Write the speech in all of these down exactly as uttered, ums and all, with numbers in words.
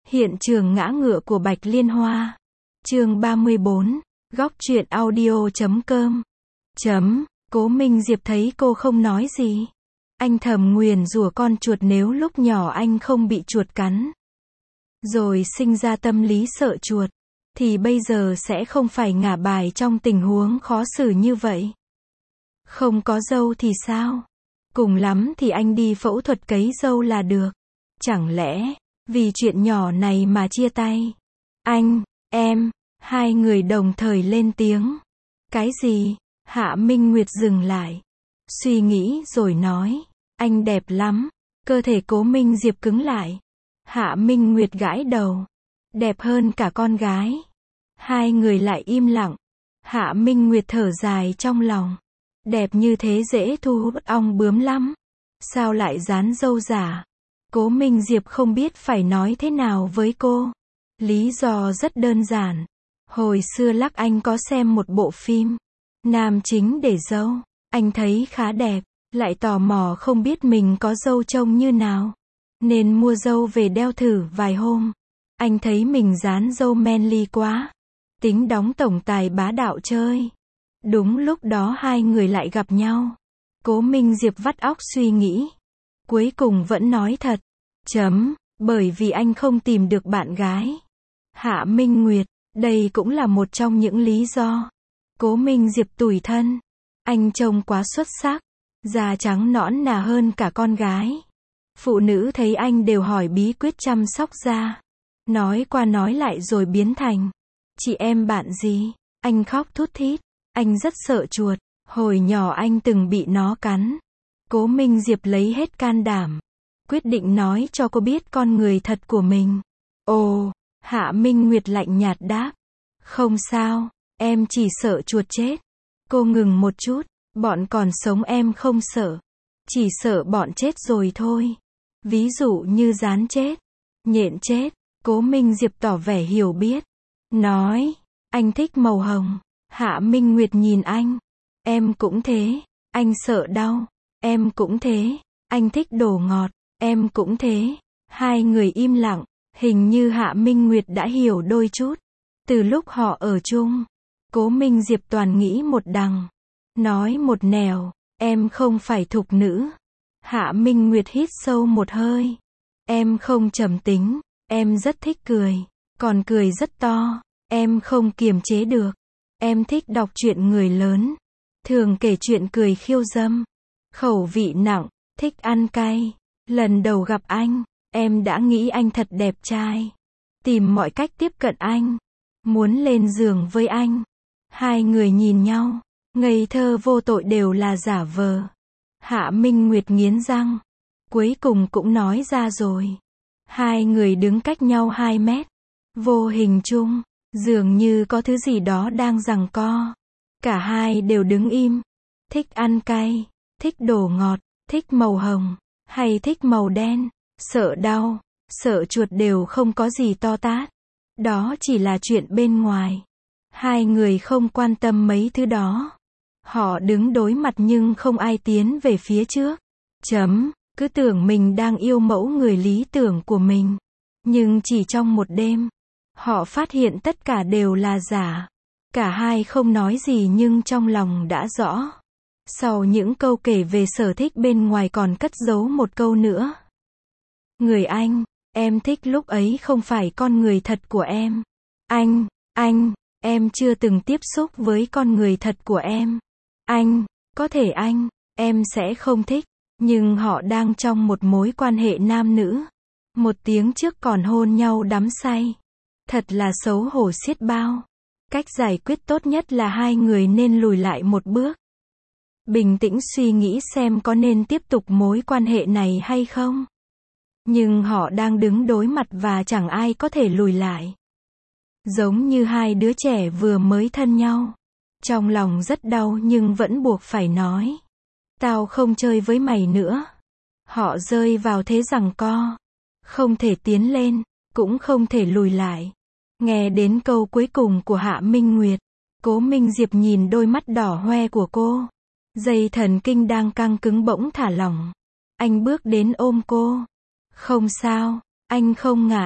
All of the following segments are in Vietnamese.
Hiện trường ngã ngựa của Bạch Liên Hoa. Chương ba mươi bốn, góc truyện audio chấm com. Chấm, Cố Minh Diệp thấy cô không nói gì. Anh thầm nguyền rủa con chuột nếu lúc nhỏ anh không bị chuột cắn. Rồi sinh ra tâm lý sợ chuột. Thì bây giờ sẽ không phải ngả bài trong tình huống khó xử như vậy. Không có râu thì sao? Cùng lắm thì anh đi phẫu thuật cấy râu là được. Chẳng lẽ, vì chuyện nhỏ này mà chia tay? Anh, em, hai người đồng thời lên tiếng. Cái gì? Hạ Minh Nguyệt dừng lại. Suy nghĩ rồi nói. Anh đẹp lắm. Cơ thể Cố Minh Diệp cứng lại. Hạ Minh Nguyệt gãi đầu. Đẹp hơn cả con gái. Hai người lại im lặng. Hạ Minh Nguyệt thở dài trong lòng. Đẹp như thế dễ thu hút ong bướm lắm. Sao lại dán râu giả? Cố Minh Diệp không biết phải nói thế nào với cô. Lý do rất đơn giản. Hồi xưa Lắc Anh có xem một bộ phim. Nam chính để râu. Anh thấy khá đẹp. Lại tò mò không biết mình có râu trông như nào. Nên mua râu về đeo thử vài hôm. Anh thấy mình dán râu manly quá. Tính đóng tổng tài bá đạo chơi. Đúng lúc đó hai người lại gặp nhau. Cố Minh Diệp vắt óc suy nghĩ. Cuối cùng vẫn nói thật. Chấm, bởi vì anh không tìm được bạn gái. Hạ Minh Nguyệt, đây cũng là một trong những lý do. Cố Minh Diệp tủi thân. Anh trông quá xuất sắc. Da trắng nõn nà hơn cả con gái. Phụ nữ thấy anh đều hỏi bí quyết chăm sóc da. Nói qua nói lại rồi biến thành. Chị em bạn gì? Anh khóc thút thít. Anh rất sợ chuột. Hồi nhỏ anh từng bị nó cắn. Cố Minh Diệp lấy hết can đảm. Quyết định nói cho cô biết con người thật của mình. Ồ, Hạ Minh Nguyệt lạnh nhạt đáp. Không sao, em chỉ sợ chuột chết. Cô ngừng một chút. Bọn còn sống em không sợ. Chỉ sợ bọn chết rồi thôi. Ví dụ như gián chết, nhện chết. Cố Minh Diệp tỏ vẻ hiểu biết. Nói, anh thích màu hồng. Hạ Minh Nguyệt nhìn anh. Em cũng thế. Anh sợ đau. Em cũng thế. Anh thích đồ ngọt. Em cũng thế. Hai người im lặng. Hình như Hạ Minh Nguyệt đã hiểu đôi chút. Từ lúc họ ở chung, Cố Minh Diệp toàn nghĩ một đằng. Nói một nẻo. Em không phải thục nữ. Hạ Minh Nguyệt hít sâu một hơi. Em không trầm tính. Em rất thích cười. Còn cười rất to. Em không kiềm chế được. Em thích đọc truyện người lớn. Thường kể chuyện cười khiêu dâm. Khẩu vị nặng. Thích ăn cay. Lần đầu gặp anh, em đã nghĩ anh thật đẹp trai. Tìm mọi cách tiếp cận anh. Muốn lên giường với anh. Hai người nhìn nhau. Ngây thơ vô tội đều là giả vờ. Hạ Minh Nguyệt nghiến răng. Cuối cùng cũng nói ra rồi. Hai người đứng cách nhau hai mét. Vô hình chung, dường như có thứ gì đó đang giằng co. Cả hai đều đứng im. Thích ăn cay, thích đồ ngọt, thích màu hồng, hay thích màu đen, sợ đau, sợ chuột đều không có gì to tát. Đó chỉ là chuyện bên ngoài. Hai người không quan tâm mấy thứ đó. Họ đứng đối mặt nhưng không ai tiến về phía trước. Chấm, cứ tưởng mình đang yêu mẫu người lý tưởng của mình. Nhưng chỉ trong một đêm, họ phát hiện tất cả đều là giả. Cả hai không nói gì nhưng trong lòng đã rõ. Sau những câu kể về sở thích bên ngoài còn cất giấu một câu nữa. Người anh, em thích lúc ấy không phải con người thật của em. Anh, anh, em chưa từng tiếp xúc với con người thật của em. Anh, có thể anh, em sẽ không thích. Nhưng họ đang trong một mối quan hệ nam nữ. Một tiếng trước còn hôn nhau đắm say. Thật là xấu hổ xiết bao. Cách giải quyết tốt nhất là hai người nên lùi lại một bước. Bình tĩnh suy nghĩ xem có nên tiếp tục mối quan hệ này hay không. Nhưng họ đang đứng đối mặt và chẳng ai có thể lùi lại. Giống như hai đứa trẻ vừa mới thân nhau. Trong lòng rất đau nhưng vẫn buộc phải nói. Tao không chơi với mày nữa. Họ rơi vào thế giằng co. Không thể tiến lên, cũng không thể lùi lại. Nghe đến câu cuối cùng của Hạ Minh Nguyệt. Cố Minh Diệp nhìn đôi mắt đỏ hoe của cô. Dây thần kinh đang căng cứng bỗng thả lỏng. Anh bước đến ôm cô. Không sao, anh không ngại.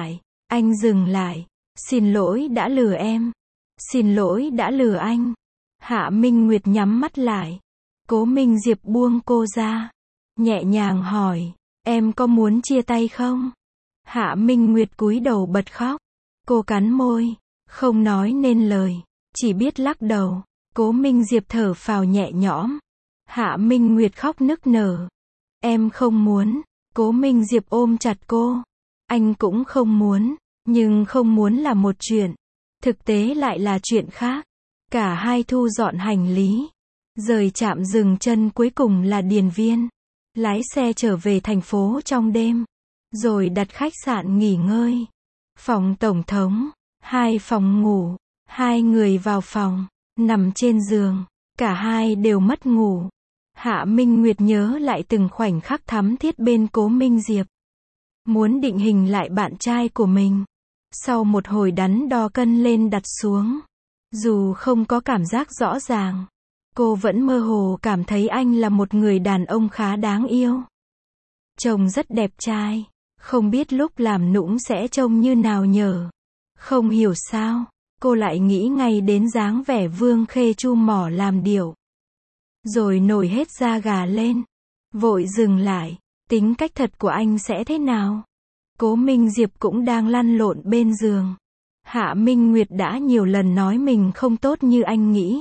Anh dừng lại. Xin lỗi đã lừa em. Xin lỗi đã lừa anh. Hạ Minh Nguyệt nhắm mắt lại. Cố Minh Diệp buông cô ra. Nhẹ nhàng hỏi, em có muốn chia tay không? Hạ Minh Nguyệt cúi đầu bật khóc. Cô cắn môi, không nói nên lời, chỉ biết lắc đầu. Cố Minh Diệp thở phào nhẹ nhõm. Hạ Minh Nguyệt khóc nức nở. Em không muốn. Cố Minh Diệp ôm chặt cô. Anh cũng không muốn, nhưng không muốn là một chuyện, thực tế lại là chuyện khác. Cả hai thu dọn hành lý, rời trạm dừng chân cuối cùng là Điền Viên. Lái xe trở về thành phố trong đêm, rồi đặt khách sạn nghỉ ngơi. Phòng tổng thống, hai phòng ngủ, hai người vào phòng, nằm trên giường, cả hai đều mất ngủ. Hạ Minh Nguyệt nhớ lại từng khoảnh khắc thắm thiết bên Cố Minh Diệp. Muốn định hình lại bạn trai của mình. Sau một hồi đắn đo cân lên đặt xuống, dù không có cảm giác rõ ràng, cô vẫn mơ hồ cảm thấy anh là một người đàn ông khá đáng yêu. Trông rất đẹp trai, không biết lúc làm nũng sẽ trông như nào nhở. Không hiểu sao, cô lại nghĩ ngay đến dáng vẻ Vương Khê chu mỏ làm điệu. Rồi nổi hết da gà lên. Vội dừng lại, tính cách thật của anh sẽ thế nào? Cố Minh Diệp cũng đang lăn lộn bên giường. Hạ Minh Nguyệt đã nhiều lần nói mình không tốt như anh nghĩ.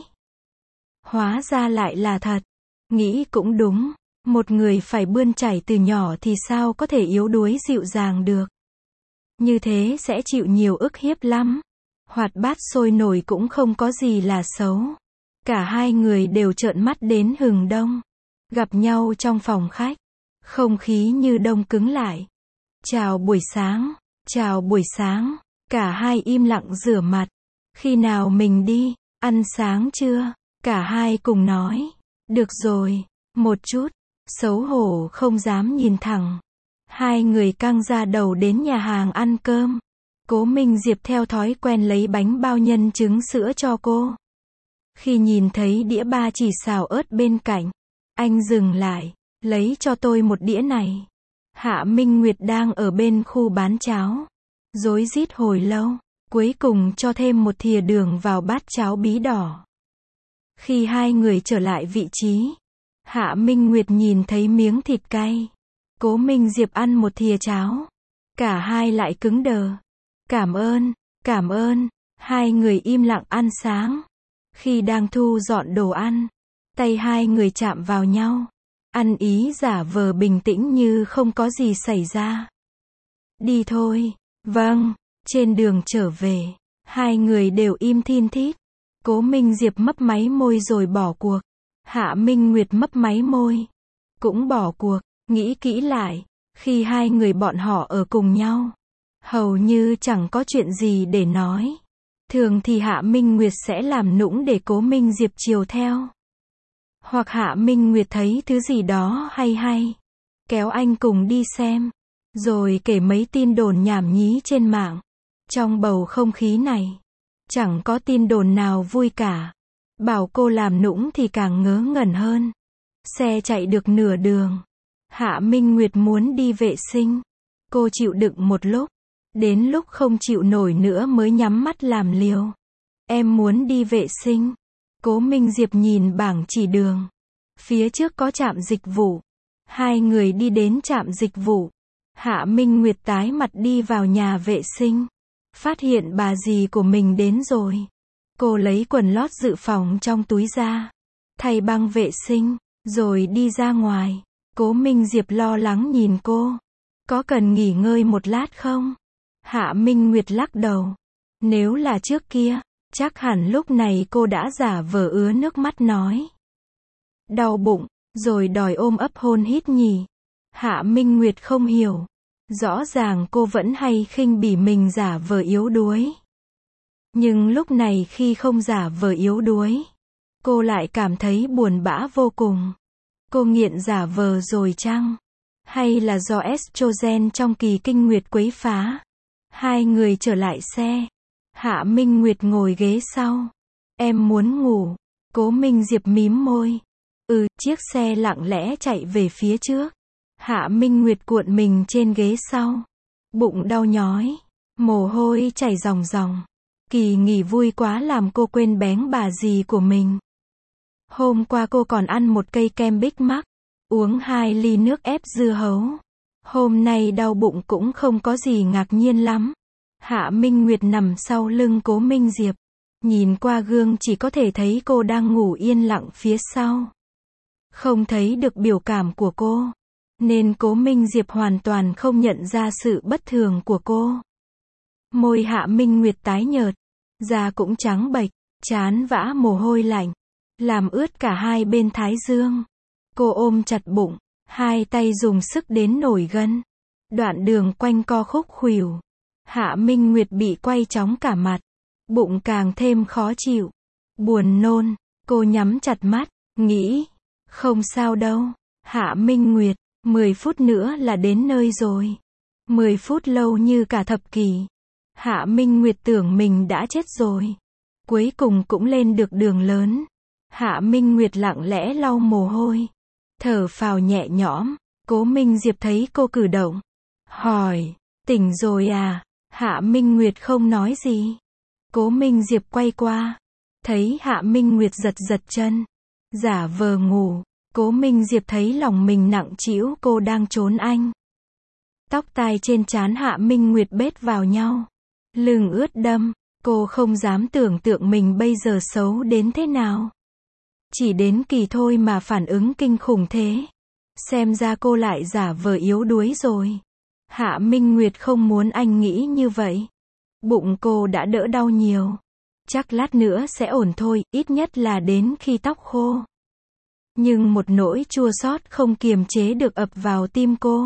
Hóa ra lại là thật. Nghĩ cũng đúng. Một người phải bươn chải từ nhỏ thì sao có thể yếu đuối dịu dàng được. Như thế sẽ chịu nhiều ức hiếp lắm. Hoạt bát sôi nổi cũng không có gì là xấu. Cả hai người đều trợn mắt đến hừng đông. Gặp nhau trong phòng khách. Không khí như đông cứng lại. Chào buổi sáng. Chào buổi sáng. Cả hai im lặng rửa mặt. Khi nào mình đi? Ăn sáng chưa? Cả hai cùng nói. Được rồi. Một chút. Xấu hổ không dám nhìn thẳng. Hai người căng ra đầu đến nhà hàng ăn cơm. Cố Minh Diệp theo thói quen lấy bánh bao nhân trứng sữa cho cô. Khi nhìn thấy đĩa ba chỉ xào ớt bên cạnh, anh dừng lại. Lấy cho tôi một đĩa này. Hạ Minh Nguyệt đang ở bên khu bán cháo. Rối rít hồi lâu. Cuối cùng cho thêm một thìa đường vào bát cháo bí đỏ. Khi hai người trở lại vị trí, Hạ Minh Nguyệt nhìn thấy miếng thịt cay. Cố Minh Diệp ăn một thìa cháo. Cả hai lại cứng đờ. Cảm ơn, cảm ơn. Hai người im lặng ăn sáng. Khi đang thu dọn đồ ăn, tay hai người chạm vào nhau. Ăn ý giả vờ bình tĩnh như không có gì xảy ra. Đi thôi. Vâng. Trên đường trở về, hai người đều im thin thít. Cố Minh Diệp mấp máy môi rồi bỏ cuộc. Hạ Minh Nguyệt mấp máy môi. Cũng bỏ cuộc. Nghĩ kỹ lại, khi hai người bọn họ ở cùng nhau, hầu như chẳng có chuyện gì để nói. Thường thì Hạ Minh Nguyệt sẽ làm nũng để Cố Minh Diệp chiều theo. Hoặc Hạ Minh Nguyệt thấy thứ gì đó hay hay, kéo anh cùng đi xem, rồi kể mấy tin đồn nhảm nhí trên mạng. Trong bầu không khí này, chẳng có tin đồn nào vui cả. Bảo cô làm nũng thì càng ngớ ngẩn hơn. Xe chạy được nửa đường. Hạ Minh Nguyệt muốn đi vệ sinh. Cô chịu đựng một lúc. Đến lúc không chịu nổi nữa mới nhắm mắt làm liều. Em muốn đi vệ sinh. Cố Minh Diệp nhìn bảng chỉ đường. Phía trước có trạm dịch vụ. Hai người đi đến trạm dịch vụ. Hạ Minh Nguyệt tái mặt đi vào nhà vệ sinh. Phát hiện bà dì của mình đến rồi. Cô lấy quần lót dự phòng trong túi ra. Thay băng vệ sinh. Rồi đi ra ngoài. Cố Minh Diệp lo lắng nhìn cô. Có cần nghỉ ngơi một lát không? Hạ Minh Nguyệt lắc đầu. Nếu là trước kia, chắc hẳn lúc này cô đã giả vờ ứa nước mắt nói. Đau bụng, rồi đòi ôm ấp hôn hít nhỉ. Hạ Minh Nguyệt không hiểu. Rõ ràng cô vẫn hay khinh bỉ mình giả vờ yếu đuối. Nhưng lúc này khi không giả vờ yếu đuối, cô lại cảm thấy buồn bã vô cùng. Cô nghiện giả vờ rồi chăng? Hay là do estrogen trong kỳ kinh nguyệt quấy phá? Hai người trở lại xe. Hạ Minh Nguyệt ngồi ghế sau. Em muốn ngủ. Cố Minh Diệp mím môi. Ừ, chiếc xe lặng lẽ chạy về phía trước. Hạ Minh Nguyệt cuộn mình trên ghế sau. Bụng đau nhói. Mồ hôi chảy ròng ròng. Kỳ nghỉ vui quá làm cô quên béng bà dì của mình. Hôm qua cô còn ăn một cây kem Big Mac, uống hai ly nước ép dưa hấu. Hôm nay đau bụng cũng không có gì ngạc nhiên lắm. Hạ Minh Nguyệt nằm sau lưng Cố Minh Diệp. Nhìn qua gương chỉ có thể thấy cô đang ngủ yên lặng phía sau. Không thấy được biểu cảm của cô. Nên Cố Minh Diệp hoàn toàn không nhận ra sự bất thường của cô. Môi Hạ Minh Nguyệt tái nhợt. Da cũng trắng bệch, trán vã mồ hôi lạnh. Làm ướt cả hai bên thái dương. Cô ôm chặt bụng. Hai tay dùng sức đến nổi gân. Đoạn đường quanh co khúc khuỷu. Hạ Minh Nguyệt bị quay chóng cả mặt. Bụng càng thêm khó chịu. Buồn nôn. Cô nhắm chặt mắt. Nghĩ. Không sao đâu. Hạ Minh Nguyệt. mười phút nữa là đến nơi rồi. mười phút lâu như cả thập kỷ. Hạ Minh Nguyệt tưởng mình đã chết rồi. Cuối cùng cũng lên được đường lớn. Hạ Minh Nguyệt lặng lẽ lau mồ hôi. Thở phào nhẹ nhõm. Cố Minh Diệp thấy cô cử động. Hỏi. Tỉnh rồi à? Hạ Minh Nguyệt không nói gì. Cố Minh Diệp quay qua. Thấy Hạ Minh Nguyệt giật giật chân. Giả vờ ngủ. Cố Minh Diệp thấy lòng mình nặng trĩu, cô đang trốn anh. Tóc tai trên trán Hạ Minh Nguyệt bết vào nhau. Lưng ướt đẫm. Cô không dám tưởng tượng mình bây giờ xấu đến thế nào. Chỉ đến kỳ thôi mà phản ứng kinh khủng thế. Xem ra cô lại giả vờ yếu đuối rồi. Hạ Minh Nguyệt không muốn anh nghĩ như vậy. Bụng cô đã đỡ đau nhiều. Chắc lát nữa sẽ ổn thôi, ít nhất là đến khi tóc khô. Nhưng một nỗi chua xót không kiềm chế được ập vào tim cô.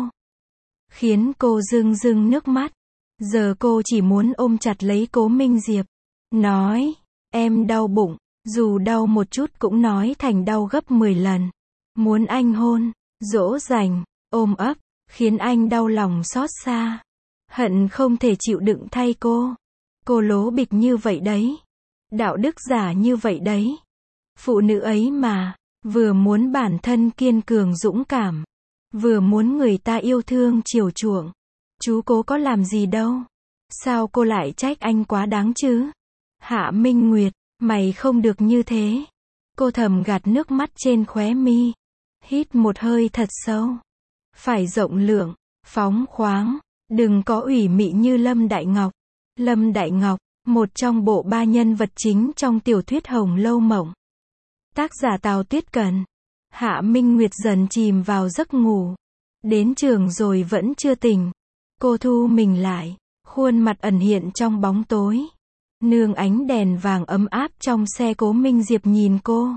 Khiến cô rưng rưng nước mắt. Giờ cô chỉ muốn ôm chặt lấy Cố Minh Diệp. Nói, em đau bụng. Dù đau một chút cũng nói thành đau gấp mười lần. Muốn anh hôn, dỗ dành, ôm ấp, khiến anh đau lòng xót xa. Hận không thể chịu đựng thay cô. Cô lố bịch như vậy đấy. Đạo đức giả như vậy đấy. Phụ nữ ấy mà, vừa muốn bản thân kiên cường dũng cảm, vừa muốn người ta yêu thương chiều chuộng. Chú Cố có làm gì đâu. Sao cô lại trách anh quá đáng chứ? Hạ Minh Nguyệt, mày không được như thế. Cô thầm gạt nước mắt trên khóe mi. Hít một hơi thật sâu. Phải rộng lượng, phóng khoáng, đừng có ủy mị như Lâm Đại Ngọc. Lâm Đại Ngọc, một trong bộ ba nhân vật chính trong tiểu thuyết Hồng Lâu Mộng. Tác giả Tào Tuyết Cần. Hạ Minh Nguyệt dần chìm vào giấc ngủ. Đến trường rồi vẫn chưa tỉnh. Cô thu mình lại, khuôn mặt ẩn hiện trong bóng tối. Nương ánh đèn vàng ấm áp trong xe. Cố Minh Diệp nhìn cô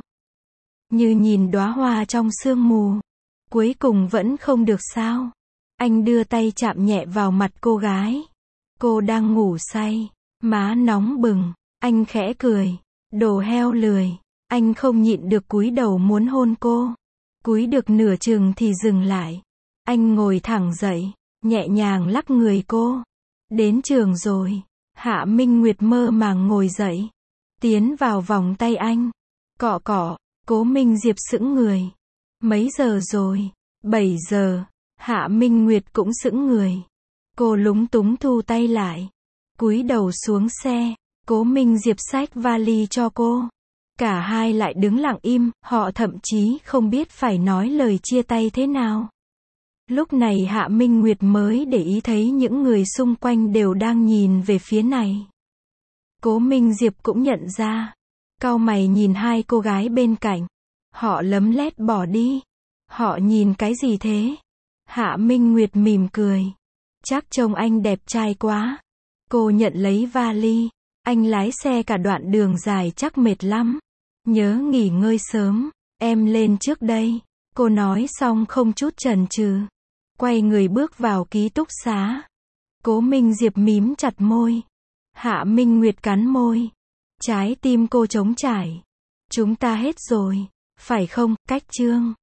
như nhìn đóa hoa trong sương mù. Cuối cùng vẫn không được sao. Anh đưa tay chạm nhẹ vào mặt cô gái. Cô đang ngủ say, má nóng bừng. Anh khẽ cười. Đồ heo lười. Anh không nhịn được cúi đầu muốn hôn cô. Cúi được nửa chừng thì dừng lại. Anh ngồi thẳng dậy, nhẹ nhàng lắc người cô. Đến trường rồi. Hạ Minh Nguyệt mơ màng ngồi dậy. Tiến vào vòng tay anh. Cọ cọ. Cố Minh Diệp sững người. Mấy giờ rồi? bảy giờ. Hạ Minh Nguyệt cũng sững người. Cô lúng túng thu tay lại. Cúi đầu xuống xe. Cố Minh Diệp xách vali cho cô. Cả hai lại đứng lặng im, họ thậm chí không biết phải nói lời chia tay thế nào. Lúc này Hạ Minh Nguyệt mới để ý thấy những người xung quanh đều đang nhìn về phía này. Cố Minh Diệp cũng nhận ra. Cau mày nhìn hai cô gái bên cạnh. Họ lấm lét bỏ đi. Họ nhìn cái gì thế? Hạ Minh Nguyệt mỉm cười. Chắc trông anh đẹp trai quá. Cô nhận lấy vali. Anh lái xe cả đoạn đường dài chắc mệt lắm. Nhớ nghỉ ngơi sớm. Em lên trước đây. Cô nói xong không chút chần chừ. Quay người bước vào ký túc xá. Cố Minh Diệp mím chặt môi. Hạ Minh Nguyệt cắn môi. Trái tim cô trống trải. Chúng ta hết rồi. Phải không, cách chương.